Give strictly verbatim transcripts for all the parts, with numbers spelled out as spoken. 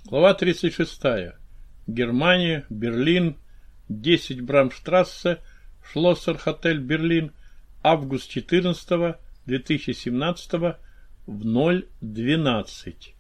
Глава тридцать шестая. Германия, Берлин, десять Брамштрассе, Шлоссер-Хотель, Берлин, август четырнадцатого две тысячи семнадцатого в ноль двенадцать.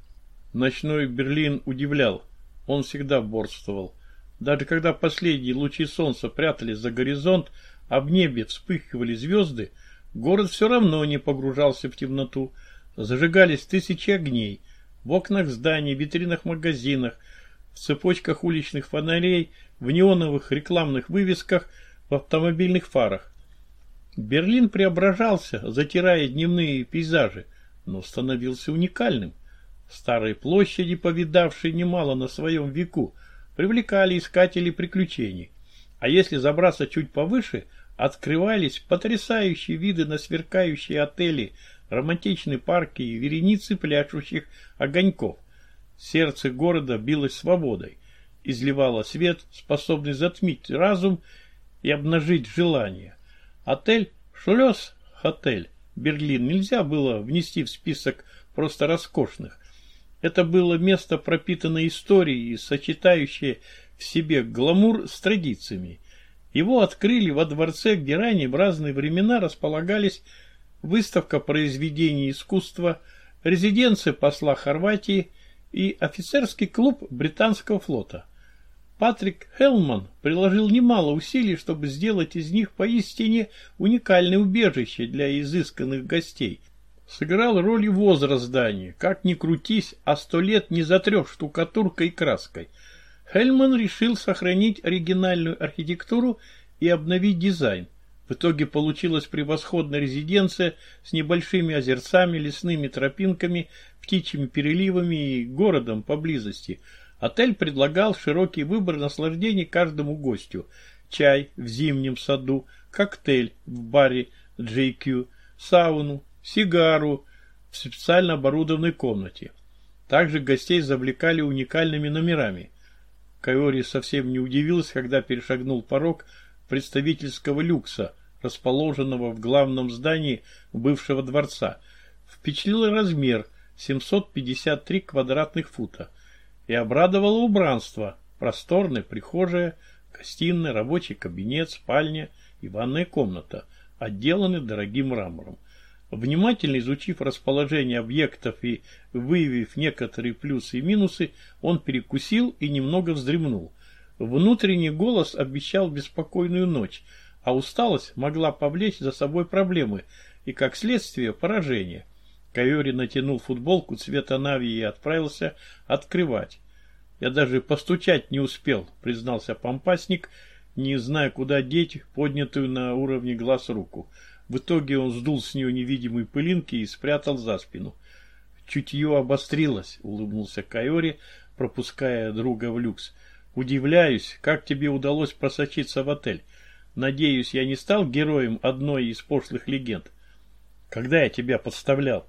Ночной Берлин удивлял, он всегда борствовал. Даже когда последние лучи солнца прятались за горизонт, а в небе вспыхивали звезды, город все равно не погружался в темноту. Зажигались тысячи огней в окнах зданий, витринах магазинах, в цепочках уличных фонарей, в неоновых рекламных вывесках, в автомобильных фарах. Берлин преображался, затирая дневные пейзажи, но становился уникальным. Старые площади, повидавшие немало на своем веку, привлекали искателей приключений. А если забраться чуть повыше, открывались потрясающие виды на сверкающие отели, романтичные парки и вереницы пляшущих огоньков. Сердце города билось свободой, изливало свет, способный затмить разум и обнажить желание. Отель Шлёсс-Хотель Берлин нельзя было внести в список просто роскошных. Это было место, пропитанное историей и сочетающее в себе гламур с традициями. Его открыли во дворце, где ранее в разные времена располагались выставка произведений искусства, резиденция посла Хорватии и офицерский клуб британского флота. Патрик Хелман приложил немало усилий, чтобы сделать из них поистине уникальное убежище для изысканных гостей. Сыграл роль и возраст здания. Как ни крутись, а сто лет не затрешь штукатуркой и краской. Хелман решил сохранить оригинальную архитектуру и обновить дизайн. В итоге получилась превосходная резиденция с небольшими озерцами, лесными тропинками, птичьими переливами и городом поблизости. Отель предлагал широкий выбор наслаждений каждому гостю. Чай в зимнем саду, коктейль в баре джей кью, сауну, сигару в специально оборудованной комнате. Также гостей завлекали уникальными номерами. Кайори совсем не удивился, когда перешагнул порог представительского люкса, расположенного в главном здании бывшего дворца. Впечатлил размер семьсот пятьдесят три квадратных фута и обрадовало убранство: просторная прихожая, гостиная, рабочий кабинет, спальня и ванная комната, отделаны дорогим мрамором. Внимательно изучив расположение объектов и выявив некоторые плюсы и минусы, он перекусил и немного вздремнул. Внутренний голос обещал беспокойную ночь, а усталость могла повлечь за собой проблемы и, как следствие, поражение. Кайори натянул футболку цвета нави и отправился открывать. «Я даже постучать не успел», — признался помпасник, не зная, куда деть поднятую на уровне глаз руку. В итоге он сдул с нее невидимые пылинки и спрятал за спину. «Чутье обострилось», — улыбнулся Кайори, пропуская друга в люкс. «Удивляюсь, как тебе удалось просочиться в отель. Надеюсь, я не стал героем одной из пошлых легенд. Когда я тебя подставлял?»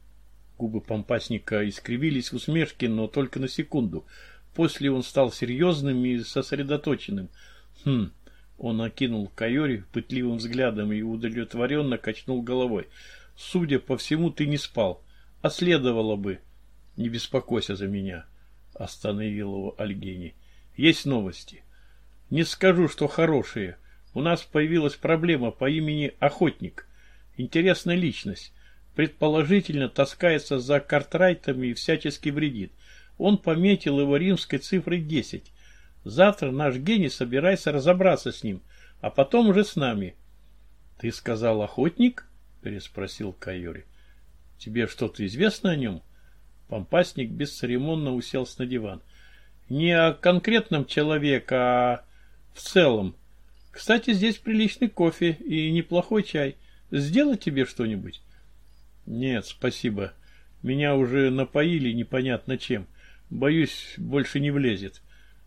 Губы помпасника искривились в усмешке, но только на секунду. После он стал серьезным и сосредоточенным. «Хм...» Он окинул Кайори пытливым взглядом и удовлетворенно качнул головой. «Судя по всему, ты не спал. А следовало бы...» «Не беспокойся за меня», — остановил его Альгени. «Есть новости. Не скажу, что хорошие. У нас появилась проблема по имени Охотник. Интересная личность. Предположительно, таскается за Картрайтами и всячески вредит. Он пометил его римской цифрой десять. Завтра наш гений собирается разобраться с ним, а потом уже с нами». «Ты сказал охотник?» — переспросил Кайори. «Тебе что-то известно о нем?» Помпасник бесцеремонно уселся на диван. «Не о конкретном человеке, а в целом. Кстати, здесь приличный кофе и неплохой чай. Сделать тебе что-нибудь?» «Нет, спасибо. Меня уже напоили непонятно чем. Боюсь, больше не влезет.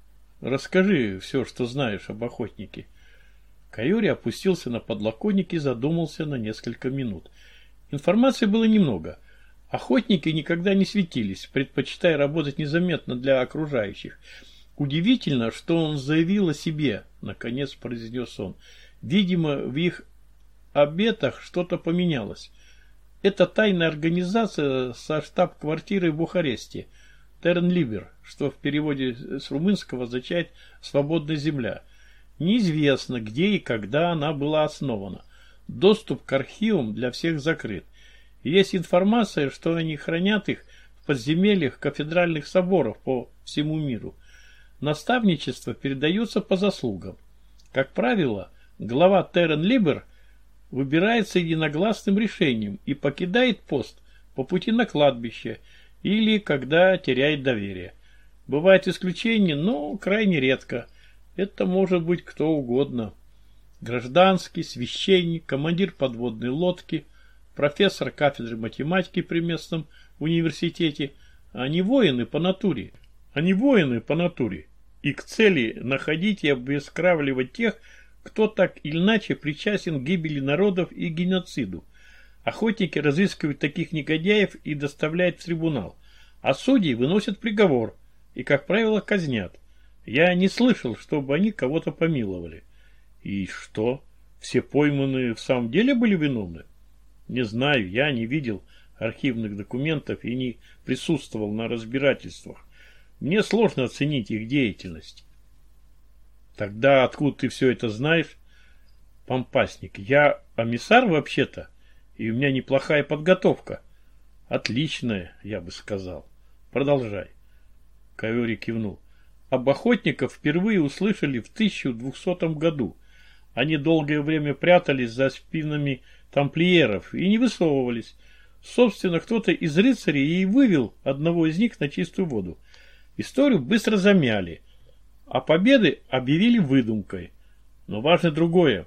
Расскажи все, что знаешь об охотнике». Кайори опустился на подлокотник и задумался на несколько минут. Информации было немного. Охотники никогда не светились, предпочитая работать незаметно для окружающих. «Удивительно, что он заявил о себе», — наконец произнес он. «Видимо, в их обетах что-то поменялось. Это тайная организация со штаб-квартирой в Бухаресте. Тернлибер, что в переводе с румынского означает «свободная земля». Неизвестно, где и когда она была основана. Доступ к архивам для всех закрыт. Есть информация, что они хранят их в подземельях кафедральных соборов по всему миру. Наставничество передается по заслугам. Как правило, глава Тернлибер выбирается единогласным решением и покидает пост по пути на кладбище или когда теряет доверие. Бывают исключения, но крайне редко. Это может быть кто угодно. Гражданский, священник, командир подводной лодки, профессор кафедры математики при местном университете. Они воины по натуре. Они воины по натуре. И к цели находить и обескравливать тех, кто так или иначе причастен к гибели народов и геноциду. Охотники разыскивают таких негодяев и доставляют в трибунал. А судьи выносят приговор и, как правило, казнят. Я не слышал, чтобы они кого-то помиловали. И что? Все пойманные в самом деле были виновны? Не знаю, я не видел архивных документов и не присутствовал на разбирательствах. Мне сложно оценить их деятельность. Тогда откуда ты все это знаешь? Помпасник, я эмиссар вообще-то, и у меня неплохая подготовка. Отличная, я бы сказал. Продолжай. Каори кивнул. Об охотниках впервые услышали в тысяча двухсотом году. Они долгое время прятались за спинами тамплиеров и не высовывались. Собственно, кто-то из рыцарей и вывел одного из них на чистую воду. Историю быстро замяли, а победы объявили выдумкой. Но важно другое.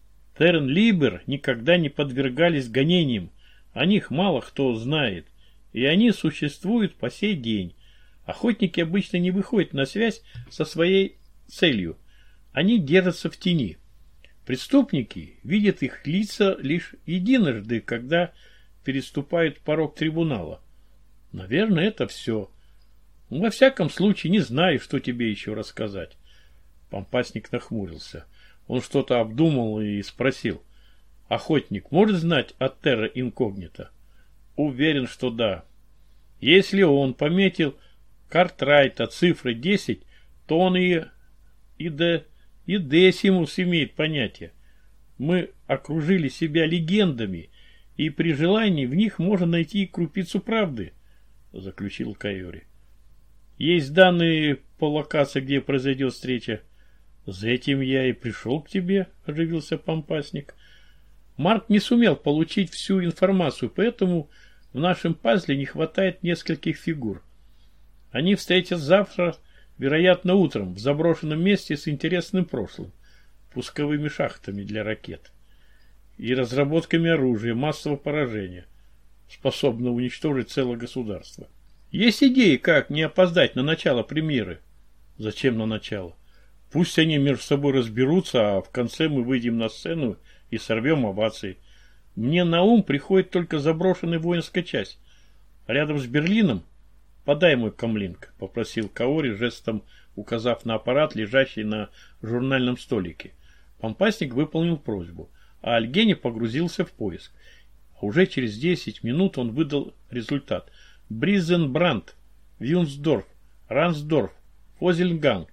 Тернлибер никогда не подвергались гонениям. О них мало кто знает, и они существуют по сей день. Охотники обычно не выходят на связь со своей целью. Они держатся в тени. Преступники видят их лица лишь единожды, когда переступают порог трибунала. Наверное, это все. Во всяком случае, не знаю, что тебе еще рассказать. Помпасник нахмурился. Он что-то обдумал и спросил. Охотник может знать о терра инкогнито? Уверен, что да. Если он пометил Картрайта цифры десять, то он и, и, де, и Десимус имеет понятие. Мы окружили себя легендами, и при желании в них можно найти крупицу правды, заключил Каори. Есть данные по локации, где произойдет встреча. За этим я и пришел к тебе, оживился Помпасник. Марк не сумел получить всю информацию, поэтому в нашем пазле не хватает нескольких фигур. Они встретятся завтра, вероятно, утром, в заброшенном месте с интересным прошлым, пусковыми шахтами для ракет и разработками оружия массового поражения, способного уничтожить целое государство. Есть идеи, как не опоздать на начало премьеры? Зачем на начало? Пусть они между собой разберутся, а в конце мы выйдем на сцену и сорвем овации. Мне на ум приходит только заброшенная воинская часть. Рядом с Берлином подай мой камлинг, попросил Каори, жестом указав на аппарат, лежащий на журнальном столике. Помпасник выполнил просьбу, а Альгени погрузился в поиск. А уже через десять минут он выдал результат. Бризенбранд, Вюнсдорф, Рансдорф, Фозельганг.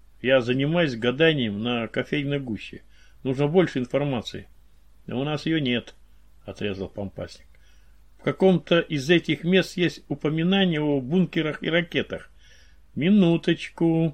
Я занимаюсь гаданием на кофейной гуще. Нужно больше информации. Но у нас ее нет, отрезал Помпасник. В каком-то из этих мест есть упоминание о бункерах и ракетах. Минуточку.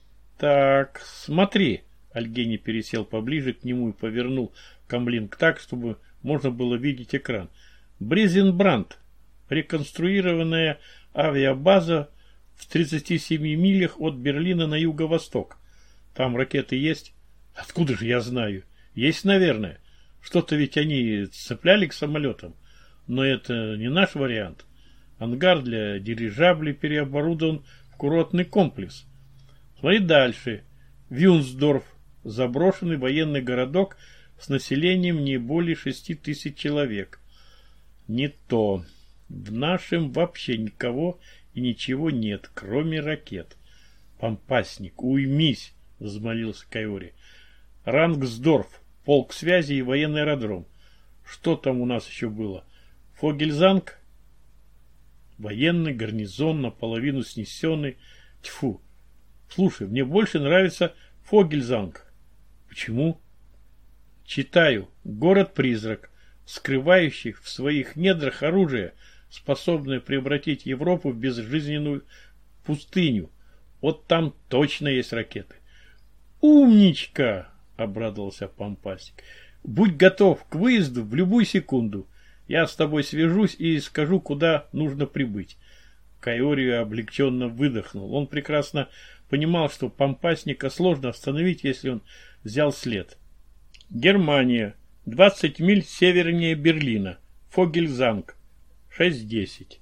Так, смотри. Альгени пересел поближе к нему и повернул камлинг так, чтобы можно было видеть экран. Бризенбранд. Реконструированная авиабаза в тридцати семи милях от Берлина на юго-восток. Там ракеты есть? Откуда же я знаю? Есть, наверное. Что-то ведь они цепляли к самолетам. Но это не наш вариант. Ангар для дирижаблей переоборудован в курортный комплекс. Смотри дальше. Вюнсдорф. Заброшенный военный городок с населением не более шести тысяч человек. Не то. В нашем вообще никого и ничего нет, кроме ракет. Помпасник, уймись, взмолился Каори. Рангсдорф, полк связи и военный аэродром. Что там у нас еще было? Фогельзанг? Военный гарнизон, наполовину снесенный. Тьфу. Слушай, мне больше нравится Фогельзанг. Почему? Читаю. Город-призрак, скрывающий в своих недрах оружие, способное превратить Европу в безжизненную пустыню. Вот там точно есть ракеты. Умничка! Обрадовался Помпасник. Будь готов к выезду в любую секунду. Я с тобой свяжусь и скажу, куда нужно прибыть. Кайори облегченно выдохнул. Он прекрасно понимал, что Помпасника сложно остановить, если он взял след. Германия. двадцать миль севернее Берлина. Фогельзанг. шесть десять.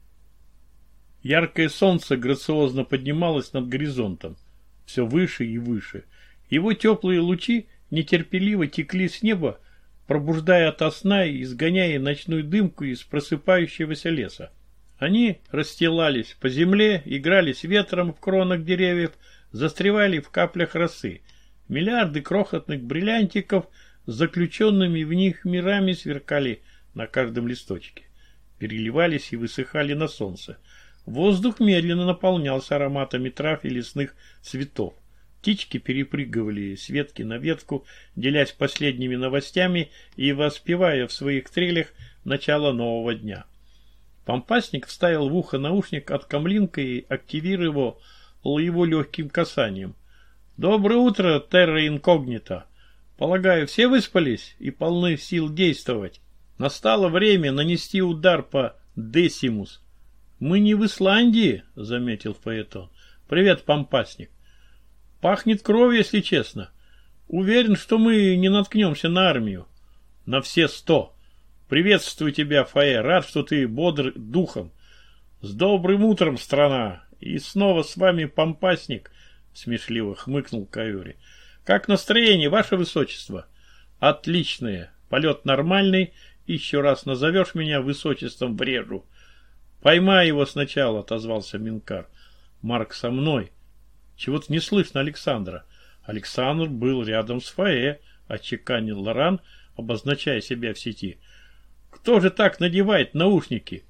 Яркое солнце грациозно поднималось над горизонтом. Все выше и выше. Его теплые лучи нетерпеливо текли с неба, пробуждая ото сна и изгоняя ночную дымку из просыпающегося леса. Они расстилались по земле, играли с ветром в кронах деревьев, застревали в каплях росы. Миллиарды крохотных бриллиантиков с заключенными в них мирами сверкали на каждом листочке. Переливались и высыхали на солнце. Воздух медленно наполнялся ароматами трав и лесных цветов. Птички перепрыгивали с ветки на ветку, делясь последними новостями и воспевая в своих трелях начало нового дня. Помпасник вставил в ухо наушник от камлинка и активировал его легким касанием. «Доброе утро, терра инкогнита! Полагаю, все выспались и полны сил действовать. Настало время нанести удар по Десимус». «Мы не в Исландии», — заметил Фаэтон. «Привет, Помпасник». «Пахнет кровью, если честно. Уверен, что мы не наткнемся на армию». «На все сто. Приветствую тебя, Фаэ. Рад, что ты бодр духом. С добрым утром, страна. И снова с вами Помпасник», — смешливо хмыкнул Кайори. «Как настроение, ваше высочество?» «Отличное. Полет нормальный. Еще раз назовешь меня высочеством, врежу». «Поймай его сначала», — отозвался Минкар. «Марк со мной». «Чего-то не слышно Александра». «Александр был рядом с Фаэ», — отчеканил Лоран, обозначая себя в сети. «Кто же так надевает наушники?»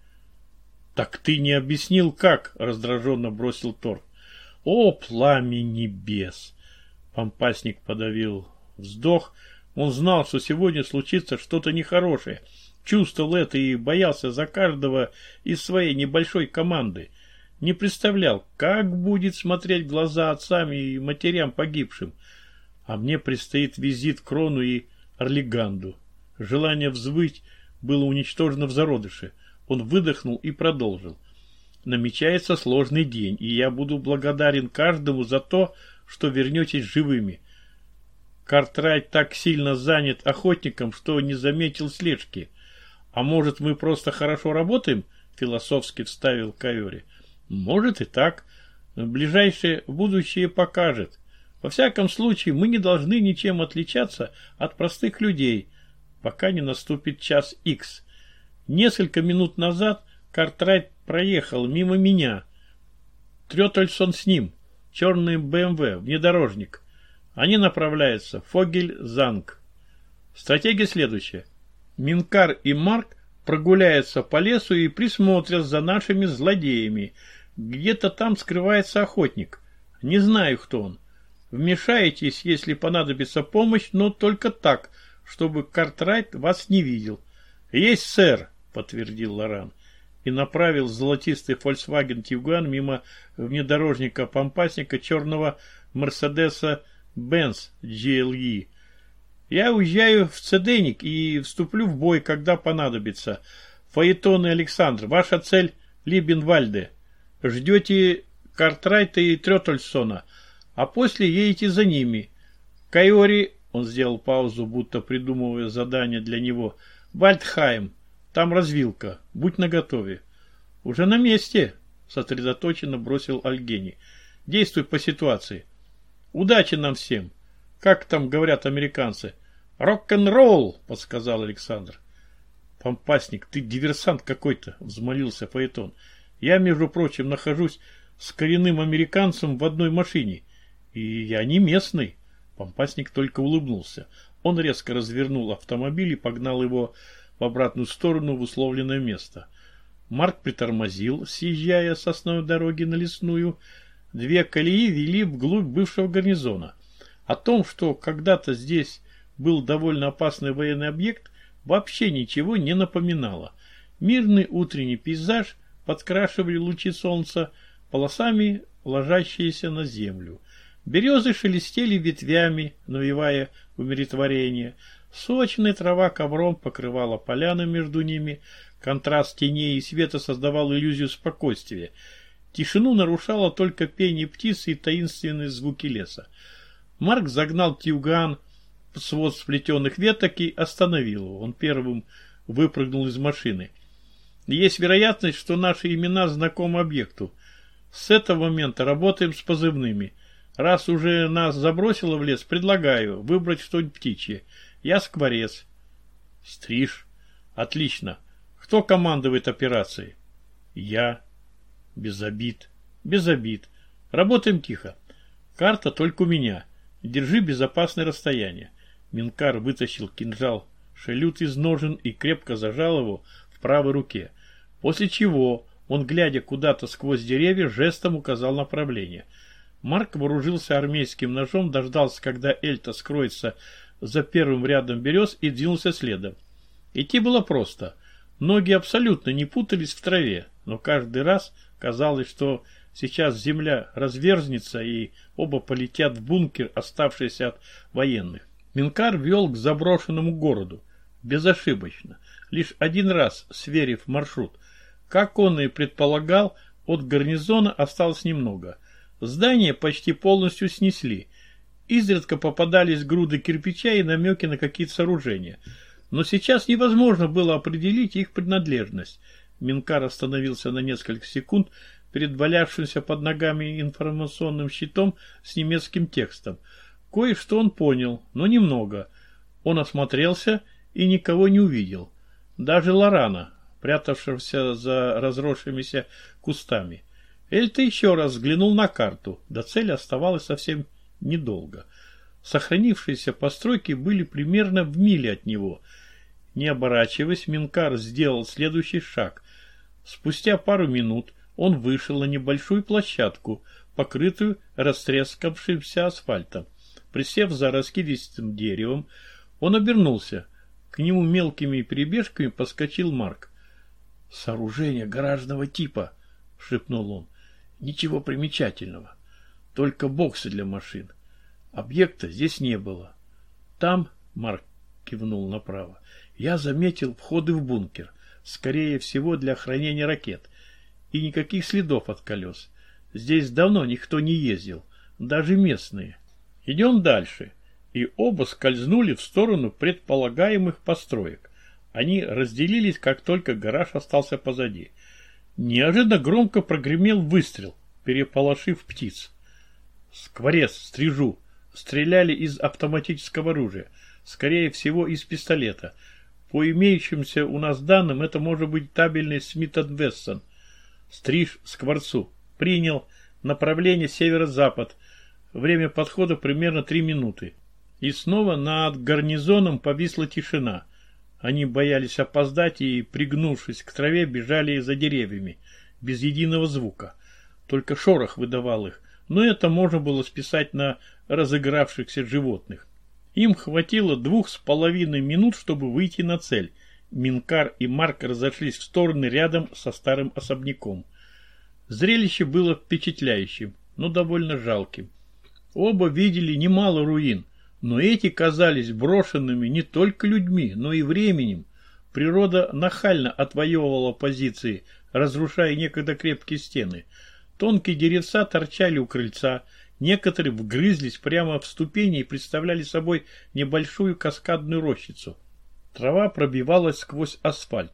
«Так ты не объяснил, как», — раздраженно бросил Тор. «О, пламя небес!» Помпасник подавил вздох. Он знал, что сегодня случится что-то нехорошее. Чувствовал это и боялся за каждого из своей небольшой команды. Не представлял, как будет смотреть в глаза отцам и матерям погибшим. А мне предстоит визит к Крону и Орлиганду. Желание взвыть было уничтожено в зародыше. Он выдохнул и продолжил. Намечается сложный день, и я буду благодарен каждому за то, что вернетесь живыми. Картрайт так сильно занят охотником, что не заметил слежки. А может, мы просто хорошо работаем? Философски вставил Кайори. Может и так. Ближайшее будущее покажет. Во всяком случае, мы не должны ничем отличаться от простых людей, пока не наступит час икс. Несколько минут назад Картрайт проехал мимо меня. Трётельсон с ним. Черный БМВ, внедорожник. Они направляются в Фогельзанг. Стратегия следующая. Минкар и Марк прогуляются по лесу и присмотрят за нашими злодеями. Где-то там скрывается охотник. Не знаю, кто он. Вмешаетесь, если понадобится помощь, но только так, чтобы Картрайт вас не видел. Есть, сэр, подтвердил Лоран и направил золотистый Volkswagen Tiguan мимо внедорожника Помпасника черного Мерседеса Benz джи эл и. Я уезжаю в Цеденик и вступлю в бой, когда понадобится. Фаэтон и Александр, ваша цель Либенвальде. Ждете Картрайта и Трётельсона, а после едете за ними. Кайори, он сделал паузу, будто придумывая задание для него. Вальдхайм, там развилка, будь наготове. Уже на месте, сосредоточенно бросил Альгени. Действуй по ситуации. Удачи нам всем. Как там говорят американцы? Рок-н-ролл, подсказал Александр. Помпасник, ты диверсант какой-то, взмолился Фаэтон. Я, между прочим, нахожусь с коренным американцем в одной машине. И я не местный. Помпасник только улыбнулся. Он резко развернул автомобиль и погнал его в обратную сторону в условленное место. Марк притормозил, съезжая с основной дороги на лесную. Две колеи вели вглубь бывшего гарнизона. О том, что когда-то здесь был довольно опасный военный объект, вообще ничего не напоминало. Мирный утренний пейзаж подкрашивали лучи солнца, полосами ложащиеся на землю. Березы шелестели ветвями, навевая умиротворение. Сочная трава ковром покрывала поляны между ними. Контраст теней и света создавал иллюзию спокойствия. Тишину нарушало только пение птиц и таинственные звуки леса. Марк загнал тюган в свод сплетенных веток и остановил его. Он первым выпрыгнул из машины. Есть вероятность, что наши имена знакомы объекту. С этого момента работаем с позывными. Раз уже нас забросило в лес, предлагаю выбрать что-нибудь птичье. Я Скворец. Стриж. Отлично. Кто командует операцией? Я. Без обид. Без обид. Работаем тихо. Карта только у меня. Держи безопасное расстояние. Минкар вытащил кинжал шелют из ножен и крепко зажал его в правой руке. После чего он, глядя куда-то сквозь деревья, жестом указал направление. Марк вооружился армейским ножом, дождался, когда Эльта скроется за первым рядом берез и двинулся следом. Идти было просто. Ноги абсолютно не путались в траве, но каждый раз казалось, что сейчас земля разверзнется и оба полетят в бункер, оставшийся от военных. Минкар вел к заброшенному городу. Безошибочно. Лишь один раз сверив маршрут. Как он и предполагал, от гарнизона осталось немного. Здание почти полностью снесли. Изредка попадались груды кирпича и намеки на какие-то сооружения. Но сейчас невозможно было определить их принадлежность. Минкар остановился на несколько секунд перед валявшимся под ногами информационным щитом с немецким текстом. Кое-что он понял, но немного. Он осмотрелся и никого не увидел. Даже Лорана, прятавшегося за разросшимися кустами. Эльта еще раз взглянул на карту. До цели оставалось совсем недолго. Сохранившиеся постройки были примерно в миле от него. Не оборачиваясь, Минкар сделал следующий шаг. Спустя пару минут он вышел на небольшую площадку, покрытую растрескавшимся асфальтом. Присев за раскидистым деревом, он обернулся. К нему мелкими перебежками подскочил Марк. «Сооружение гаражного типа», — шепнул он. «Ничего примечательного. Только боксы для машин. Объекта здесь не было. Там, — Марк кивнул направо, — я заметил входы в бункер, скорее всего для хранения ракет, и никаких следов от колес. Здесь давно никто не ездил, даже местные. Идем дальше». И оба скользнули в сторону предполагаемых построек. Они разделились, как только гараж остался позади. Неожиданно громко прогремел выстрел, переполошив птиц. Скворец, Стрижу, стреляли из автоматического оружия, скорее всего из пистолета. По имеющимся у нас данным, это может быть табельный Смит энд Вессон. Стриж, Скворцу, принял, направление северо-запад, время подхода примерно три минуты. И снова над гарнизоном повисла тишина. Они боялись опоздать и, пригнувшись к траве, бежали за деревьями, без единого звука. Только шорох выдавал их, но это можно было списать на разыгравшихся животных. Им хватило двух с половиной минут, чтобы выйти на цель. Минкар и Марк разошлись в стороны рядом со старым особняком. Зрелище было впечатляющим, но довольно жалким. Оба видели немало руин. Но эти казались брошенными не только людьми, но и временем. Природа нахально отвоевывала позиции, разрушая некогда крепкие стены. Тонкие деревца торчали у крыльца, некоторые вгрызлись прямо в ступени и представляли собой небольшую каскадную рощицу. Трава пробивалась сквозь асфальт.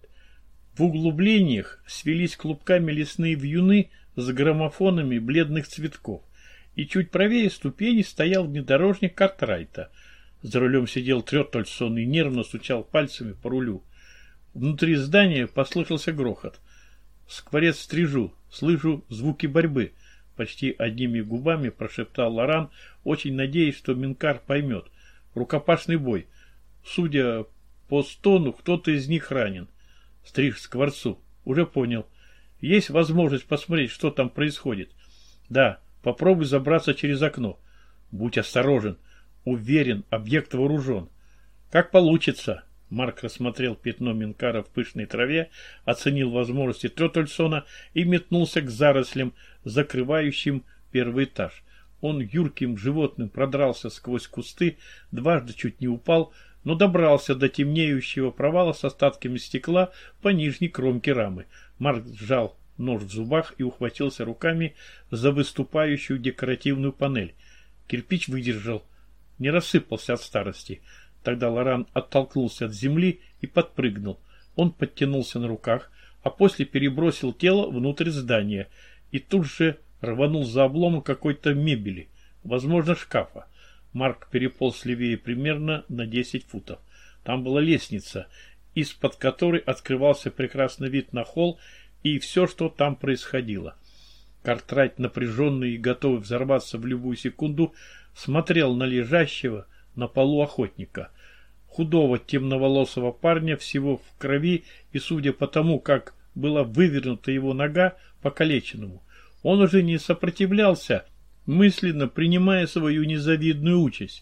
В углублениях свелись клубками лесные вьюны с граммофонами бледных цветков. И чуть правее ступени стоял внедорожник Картрайта. За рулем сидел Треттельсон и нервно стучал пальцами по рулю. Внутри здания послышался грохот. «Скворец, Стрижу, слышу звуки борьбы», — почти одними губами прошептал Лоран, очень надеясь, что Минкар поймет. «Рукопашный бой. Судя по стону, кто-то из них ранен». «Стриж, Скворцу, Уже понял. Есть возможность посмотреть, что там происходит? Да, попробуй забраться через окно. Будь осторожен. Уверен, объект вооружен. Как получится. Марк рассмотрел пятно Минкара в пышной траве, оценил возможности Трётельсона и метнулся к зарослям, закрывающим первый этаж. Он юрким животным продрался сквозь кусты, дважды чуть не упал, но добрался до темнеющего провала с остатками стекла по нижней кромке рамы. Марк сжал нож в зубах и ухватился руками за выступающую декоративную панель. Кирпич выдержал, не рассыпался от старости. Тогда Лоран оттолкнулся от земли и подпрыгнул. Он подтянулся на руках, а после перебросил тело внутрь здания и тут же рванул за обломок какой-то мебели, возможно, шкафа. Марк переполз левее примерно на десять футов. Там была лестница, из-под которой открывался прекрасный вид на холл и все, что там происходило. Картрайт, напряженный и готовый взорваться в любую секунду, смотрел на лежащего на полу охотника. Худого темноволосого парня, всего в крови, и судя по тому, как была вывернута его нога, покалеченному. Он уже не сопротивлялся, мысленно принимая свою незавидную участь.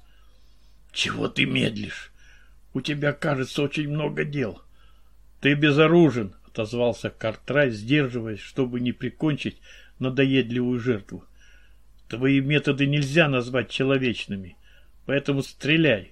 «Чего ты медлишь? У тебя, кажется, очень много дел». «Ты безоружен», — отозвался Картрайт, сдерживаясь, чтобы не прикончить надоедливую жертву. «Твои методы нельзя назвать человечными, поэтому стреляй».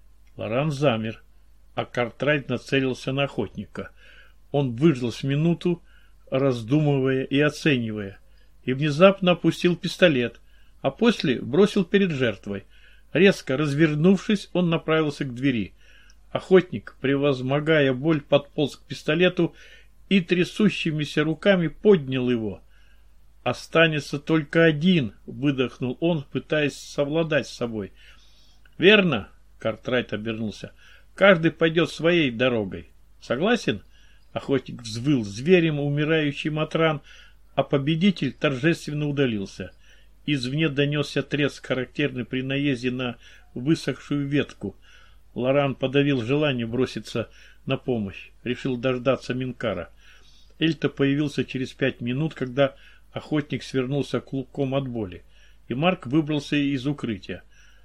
Лоран замер, а Картрайт нацелился на охотника. Он выждал с минуту, раздумывая и оценивая, и внезапно опустил пистолет, а после бросил перед жертвой. Резко развернувшись, он направился к двери. Охотник, превозмогая боль, подполз к пистолету и трясущимися руками поднял его. «Останется только один», — выдохнул он, пытаясь совладать с собой. «Верно», — Картрайт обернулся, — «каждый пойдет своей дорогой. Согласен?» Охотник взвыл зверем, умирающий от ран, а победитель торжественно удалился. Извне донесся треск, характерный при наезде на высохшую ветку. Лоран подавил желание броситься на помощь. Решил дождаться Минкара. Эльта появился через пять минут, когда охотник свернулся клубком от боли, и Марк выбрался из укрытия.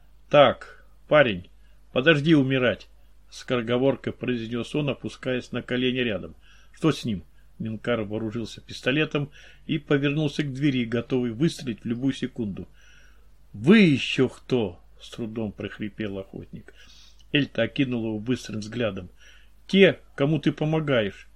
«Так, парень, подожди умирать», — скороговоркой произнес он, опускаясь на колени рядом. «Что с ним?» Минкар вооружился пистолетом и повернулся к двери, готовый выстрелить в любую секунду. «Вы еще кто?» — с трудом прохрипел охотник. Эльта окинула его быстрым взглядом. «Те, кому ты помогаешь».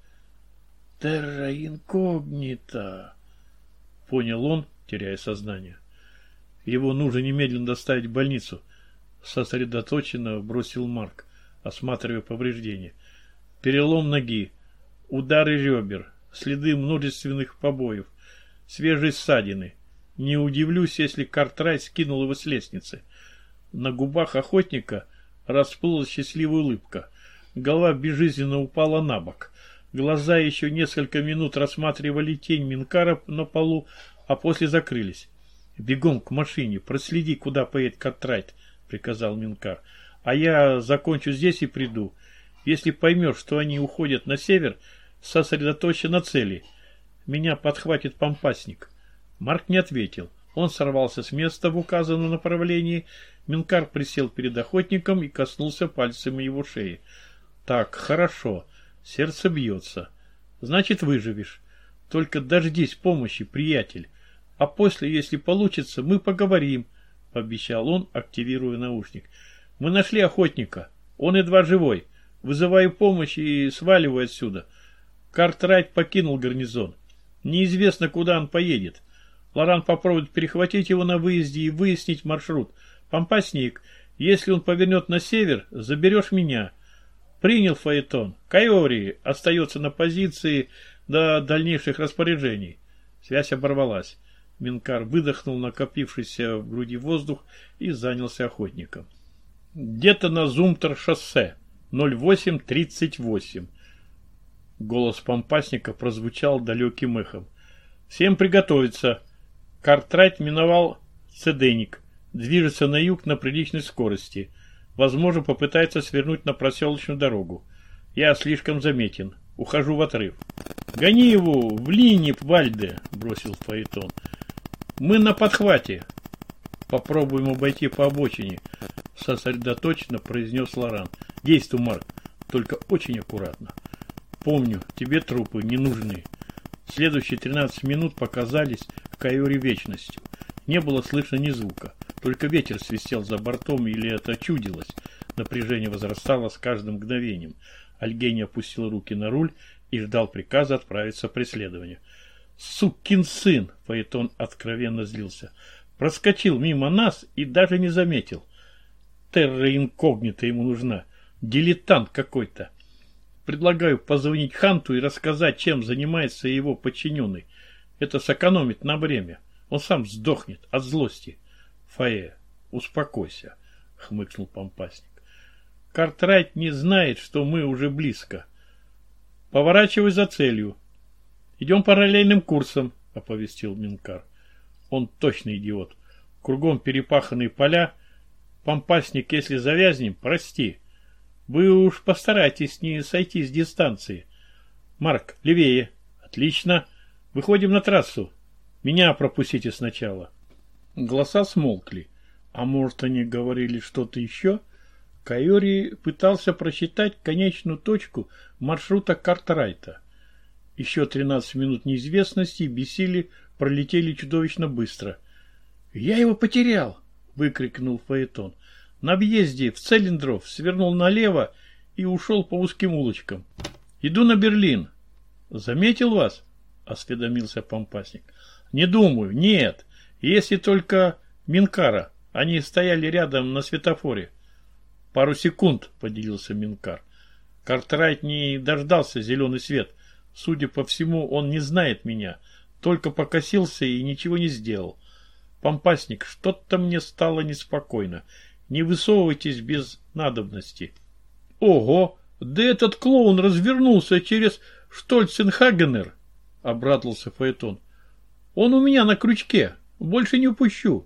«Терра инкогнита», — понял он, теряя сознание. «Его нужно немедленно доставить в больницу», — сосредоточенно бросил Марк, осматривая повреждения. «Перелом ноги, удары ребер, следы множественных побоев, свежие ссадины. Не удивлюсь, если Картрайт скинул его с лестницы». На губах охотника расплылась счастливая улыбка. Голова безжизненно упала на бок. Глаза еще несколько минут рассматривали тень Минкара на полу, а после закрылись. «Бегом к машине, проследи, куда поедет Картрайт», — приказал Минкар. «А я закончу здесь и приду. Если поймешь, что они уходят на север, сосредоточься на цели. Меня подхватит помпасник». Марк не ответил. Он сорвался с места в указанном направлении. Минкар присел перед охотником и коснулся пальцами его шеи. «Так, хорошо. Сердце бьется. Значит, выживешь. Только дождись помощи, приятель. А после, если получится, мы поговорим», — пообещал он, активируя наушник. «Мы нашли охотника. Он едва живой. Вызываю помощь и сваливаю отсюда. Картрайт покинул гарнизон. Неизвестно, куда он поедет. Лоран попробует перехватить его на выезде и выяснить маршрут. Помпасник, если он повернет на север, заберешь меня». «Принял, Фаэтон. Кайори остается на позиции до дальнейших распоряжений». Связь оборвалась. Минкар выдохнул накопившийся в груди воздух и занялся охотником. «Где-то на Зумтер-шоссе. ноль восемь тридцать восемь». Голос помпасника прозвучал далеким эхом. «Всем приготовиться. Картрайт миновал Цеденик. Движется на юг на приличной скорости. Возможно, попытается свернуть на проселочную дорогу. Я слишком заметен. Ухожу в отрыв». Гони его в Линнип, Вальде, бросил фаэтон. Мы на подхвате. Попробуем обойти по обочине, сосредоточенно произнес Лоран. Действуй, Марк, только очень аккуратно. Помню, тебе трупы не нужны. Следующие тринадцать минут показались в Кайоре вечностью. Не было слышно ни звука. Только ветер свистел за бортом, или это чудилось. Напряжение возрастало с каждым мгновением. Альгений опустил руки на руль и ждал приказа отправиться в преследование. «Сукин сын!» — фаэтон откровенно злился. «Проскочил мимо нас и даже не заметил. Терра инкогнита ему нужна. Дилетант какой-то. Предлагаю позвонить Ханту и рассказать, чем занимается его подчиненный. Это сэкономит на время. Он сам сдохнет от злости». «Фае, успокойся», — хмыкнул Помпасник. «Картрайт не знает, что мы уже близко. Поворачивай за целью. Идем параллельным курсом», — оповестил Минкар. Он точно идиот. Кругом перепаханные поля. Помпасник, если завязнем, прости. Вы уж постарайтесь не сойти с дистанции. Марк, левее. Отлично. Выходим на трассу. Меня пропустите сначала. Голоса смолкли. А может, они говорили что-то еще? Кайори пытался просчитать конечную точку маршрута Картрайта. Еще тринадцать минут неизвестности и бессилия пролетели чудовищно быстро. «Я его потерял!» — выкрикнул фаэтон. На въезде в Целлиндров свернул налево и ушел по узким улочкам. «Иду на Берлин». «Заметил вас?» — осведомился Помпасник. «Не думаю, нет. Если только Минкара. Они стояли рядом на светофоре». «Пару секунд», — поделился Минкар. «Картрайт не дождался зеленый свет. Судя по всему, он не знает меня. Только покосился и ничего не сделал. Помпасник, что-то мне стало неспокойно. Не высовывайтесь без надобности». «Ого! Да этот клоун развернулся через Штольценхагенер!» — обрадовался фаэтон. «Он у меня на крючке. Больше не упущу».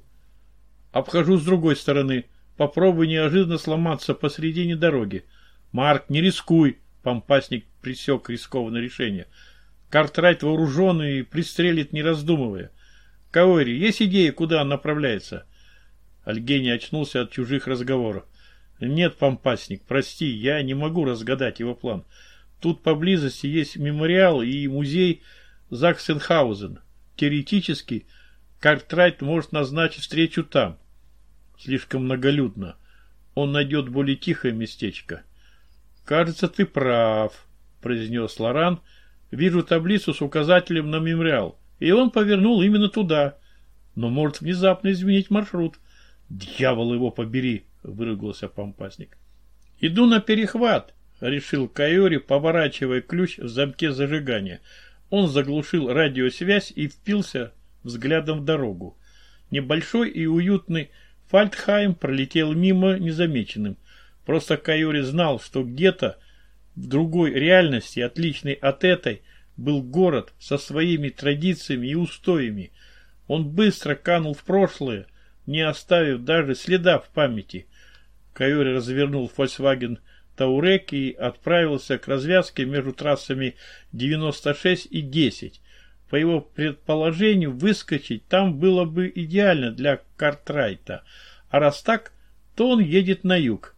«Обхожу с другой стороны. Попробуй неожиданно сломаться посредине дороги». «Марк, не рискуй!» — Помпасник пресек рискованное решение. «Картрайт вооруженный и пристрелит, не раздумывая. Кайори, есть идея, куда он направляется?» Альгений очнулся от чужих разговоров. «Нет, Помпасник, прости, я не могу разгадать его план. Тут поблизости есть мемориал и музей Заксенхаузен. Теоретически, Картрайт может назначить встречу там. Слишком многолюдно. Он найдет более тихое местечко». «Кажется, ты прав», — произнес Лоран. «Вижу таблицу с указателем на мемориал, и он повернул именно туда. Но может внезапно изменить маршрут». «Дьявол его побери!» — выругался Помпасник. «Иду на перехват», — решил Кайори, поворачивая ключ в замке зажигания. Он заглушил радиосвязь и впился взглядом в дорогу. Небольшой и уютный Фальтхайм пролетел мимо незамеченным. Просто Кайори знал, что где-то в другой реальности, отличной от этой, был город со своими традициями и устоями. Он быстро канул в прошлое, не оставив даже следа в памяти. Кайори развернул Volkswagen Touareg и отправился к развязке между трассами девяносто шесть и десять. По его предположению, выскочить там было бы идеально для Картрайта, а раз так, то он едет на юг.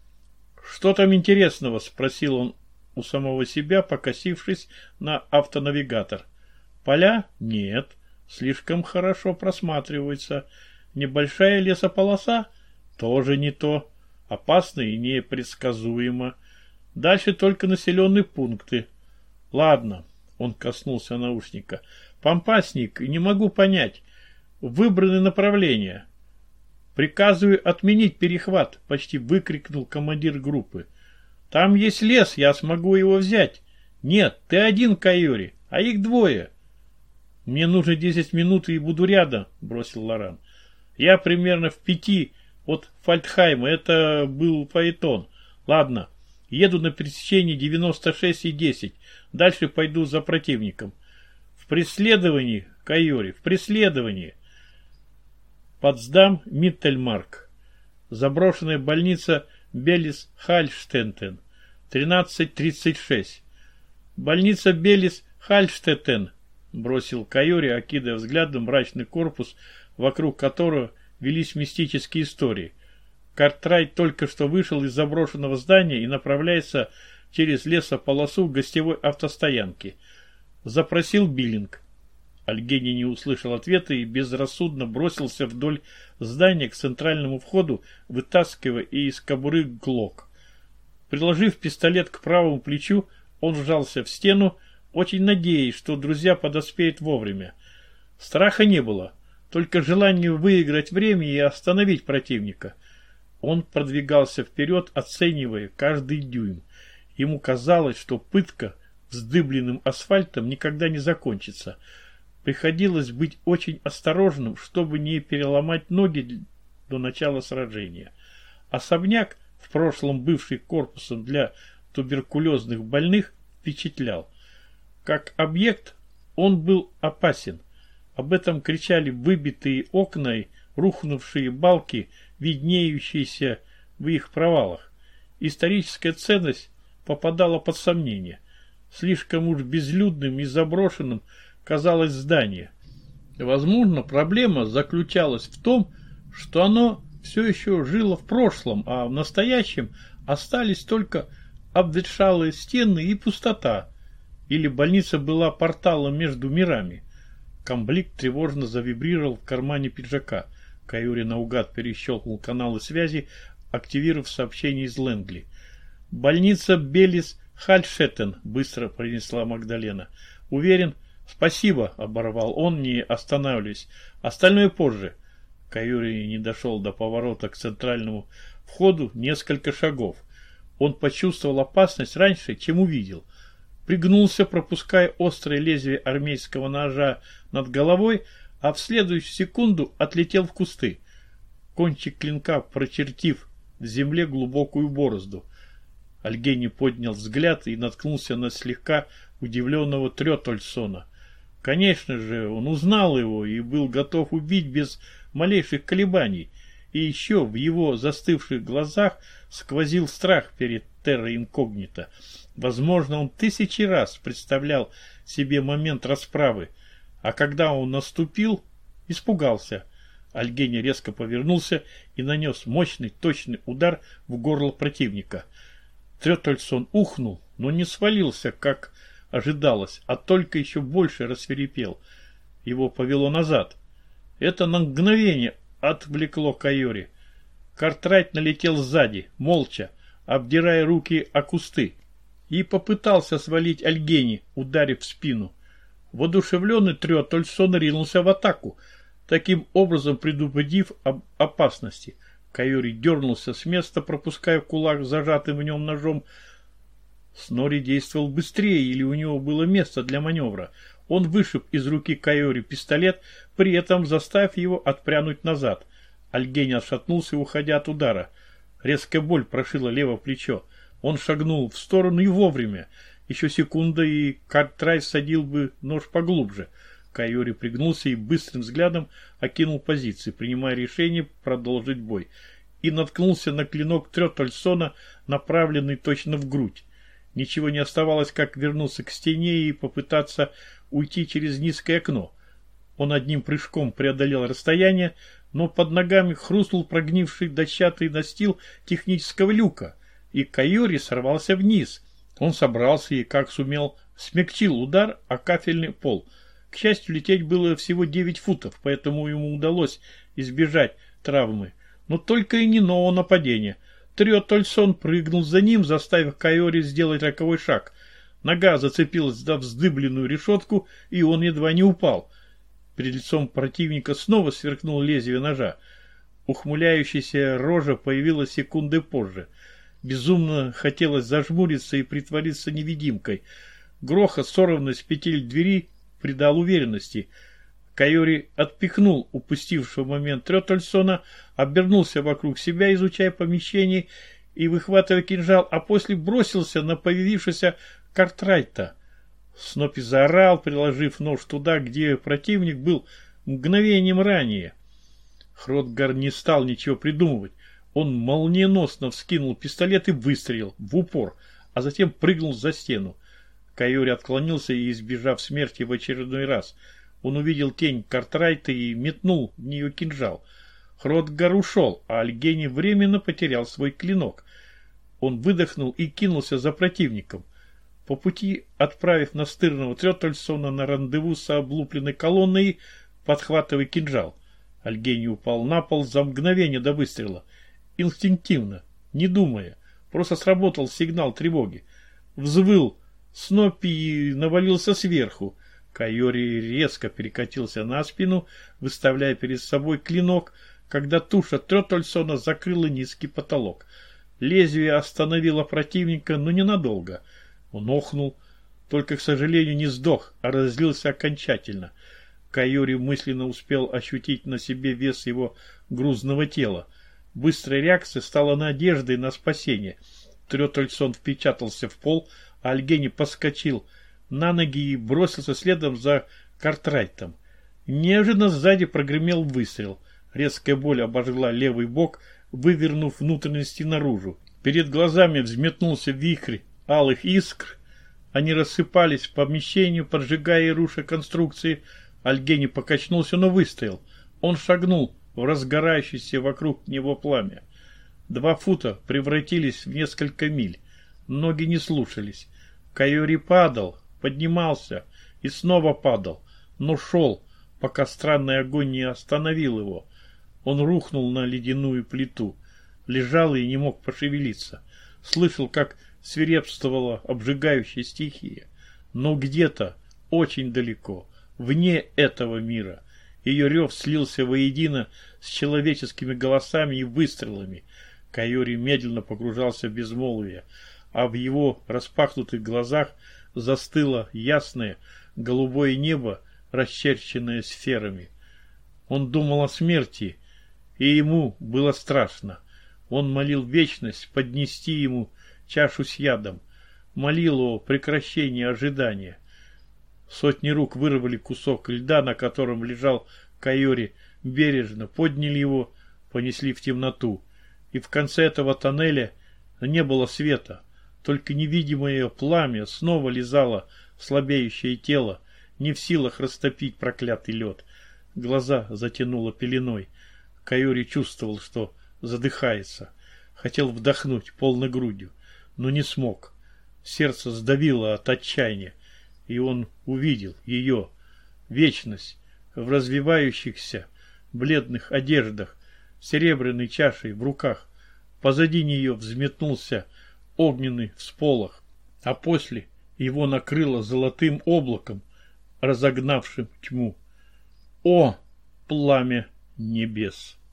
«Что там интересного?» — спросил он у самого себя, покосившись на автонавигатор. «Поля? Нет. Слишком хорошо просматриваются. Небольшая лесополоса? Тоже не то. Опасно и непредсказуемо. Дальше только населенные пункты. Ладно», — он коснулся наушника. «Помпасник, не могу понять. Выбраны направления». «Приказываю отменить перехват», — почти выкрикнул командир группы. «Там есть лес, я смогу его взять». «Нет, ты один, Кайори, а их двое». «Мне нужно десять минут и буду рядом», — бросил Лоран. «Я примерно в пяти от Фальтхайма, это был фаэтон. Ладно, еду на пересечении девяносто шесть и десять, дальше пойду за противником». «В преследовании, Кайори, в преследовании». Потсдам, Миттельмарк. Заброшенная больница Белис-Хальштентен. тринадцать тридцать шесть. Больница Белис «Хальштеттен», — бросил Кайори, окидывая взглядом мрачный корпус, вокруг которого велись мистические истории. Картрайт только что вышел из заброшенного здания и направляется через лесополосу к гостевой автостоянке. Запросил биллинг. Альгени не услышал ответа и безрассудно бросился вдоль здания к центральному входу, вытаскивая из кобуры глок. Приложив пистолет к правому плечу, он вжался в стену, очень надеясь, что друзья подоспеют вовремя. Страха не было, только желание выиграть время и остановить противника. Он продвигался вперед, оценивая каждый дюйм. Ему казалось, что пытка вздыбленным асфальтом никогда не закончится. Приходилось быть очень осторожным, чтобы не переломать ноги до начала сражения. Особняк, в прошлом бывший корпусом для туберкулезных больных, впечатлял. Как объект он был опасен. Об этом кричали выбитые окна и рухнувшие балки, виднеющиеся в их провалах. Историческая ценность попадала под сомнение. Слишком уж безлюдным и заброшенным казалось здание. Возможно, проблема заключалась в том, что оно все еще жило в прошлом, а в настоящем остались только обветшалые стены и пустота. Или больница была порталом между мирами. Комблик тревожно завибрировал в кармане пиджака. Кайори наугад перещелкнул каналы связи, активировав сообщение из Лэнгли. «Больница Белис Хальштеттен», — быстро произнесла Магдалена. «Уверен?» «Спасибо», — оборвал он, не останавливаясь. «Остальное позже». Кайори не дошел до поворота к центральному входу несколько шагов. Он почувствовал опасность раньше, чем увидел. Пригнулся, пропуская острое лезвие армейского ножа над головой, а в следующую секунду отлетел в кусты. Кончик клинка, прочертив в земле глубокую борозду. Альгени поднял взгляд и наткнулся на слегка удивленного Трётольсона. Конечно же, он узнал его и был готов убить без малейших колебаний. И еще в его застывших глазах сквозил страх перед терра инкогнито. Возможно, он тысячи раз представлял себе момент расправы, а когда он наступил, испугался. Альгени резко повернулся и нанес мощный, точный удар в горло противника. Трётольсон ухнул, но не свалился, как ожидалось, а только еще больше рассвирепел. Его повело назад. Это на мгновение отвлекло Кайори. Картрайт налетел сзади, молча, обдирая руки о кусты, и попытался свалить Альгени, ударив в спину. Воодушевленный Трётольсон ринулся в атаку, таким образом предупредив об опасности. Кайори дернулся с места, пропуская кулак с зажатым в нем ножом. Снори действовал быстрее, или у него было место для маневра. Он вышиб из руки Кайори пистолет, при этом заставив его отпрянуть назад. Альгени отшатнулся, уходя от удара. Резкая боль прошила левое плечо. Он шагнул в сторону и вовремя. Еще секунда, и Картрайт садил бы нож поглубже. Кайори пригнулся и быстрым взглядом окинул позиции, принимая решение продолжить бой. И наткнулся на клинок Трётольсона, направленный точно в грудь. Ничего не оставалось, как вернуться к стене и попытаться уйти через низкое окно. Он одним прыжком преодолел расстояние, но под ногами хрустнул прогнивший дощатый настил технического люка, и Кайори сорвался вниз. Он собрался и, как сумел, смягчил удар о кафельный пол. К счастью, лететь было всего девять футов, поэтому ему удалось избежать травмы. Но только и не нового нападения. Трётольсон прыгнул за ним, заставив Кайори сделать роковой шаг. Нога зацепилась за вздыбленную решетку, и он едва не упал. Перед лицом противника снова сверкнул лезвие ножа. Ухмыляющаяся рожа появилась секунды позже. Безумно хотелось зажмуриться и притвориться невидимкой. Грохот, сорванный с петель двери, придал уверенности. Кайори отпихнул упустившего момент Трётольсона, обернулся вокруг себя, изучая помещение и выхватывая кинжал, а после бросился на появившегося Картрайта. Снопи заорал, приложив нож туда, где противник был мгновением ранее. Хротгар не стал ничего придумывать. Он молниеносно вскинул пистолет и выстрелил в упор, а затем прыгнул за стену. Кайори отклонился и, избежав смерти в очередной раз, он увидел тень Картрайта и метнул в нее кинжал. Хротгар ушел, а Альгени временно потерял свой клинок. Он выдохнул и кинулся за противником, по пути отправив настырного Трётельсона на рандеву с облупленной колонной, подхватывая кинжал. Альгени упал на пол за мгновение до выстрела. Инстинктивно, не думая, просто сработал сигнал тревоги. Взвыл Сноппи и навалился сверху. Кайори резко перекатился на спину, выставляя перед собой клинок, когда туша Трётельсона закрыла низкий потолок. Лезвие остановило противника, но ненадолго. Он охнул, только, к сожалению, не сдох, а разлился окончательно. Кайори мысленно успел ощутить на себе вес его грузного тела. Быстрая реакция стала надеждой на спасение. Трётельсон впечатался в пол, а Альгени поскочил на ноги и бросился следом за Картрайтом. Неожиданно сзади прогремел выстрел. Резкая боль обожгла левый бок, вывернув внутренности наружу. Перед глазами взметнулся вихрь алых искр. Они рассыпались по помещению, поджигая и руша конструкции. Альгени покачнулся, но выстоял. Он шагнул в разгорающееся вокруг него пламя. Два фута превратились в несколько миль. Ноги не слушались. Кайори падал, поднимался и снова падал, но шел, пока странный огонь не остановил его. Он рухнул на ледяную плиту, лежал и не мог пошевелиться. Слышал, как свирепствовала обжигающая стихия, но где-то, очень далеко, вне этого мира, ее рев слился воедино с человеческими голосами и выстрелами. Кайори медленно погружался в безмолвие, а в его распахнутых глазах застыло ясное голубое небо, расчерченное сферами. Он думал о смерти, и ему было страшно. Он молил вечность поднести ему чашу с ядом, молил о прекращении ожидания. Сотни рук вырвали кусок льда, на котором лежал Кайори, бережно подняли его, понесли в темноту. И в конце этого тоннеля не было света, только невидимое пламя снова лизало слабеющее тело, не в силах растопить проклятый лед. Глаза затянуло пеленой. Кайори чувствовал, что задыхается. Хотел вдохнуть полной грудью, но не смог. Сердце сдавило от отчаяния, и он увидел ее, вечность, в развивающихся бледных одеждах, серебряной чашей в руках. Позади нее взметнулся огненный всполох, а после его накрыло золотым облаком, разогнавшим тьму. О, пламя небес!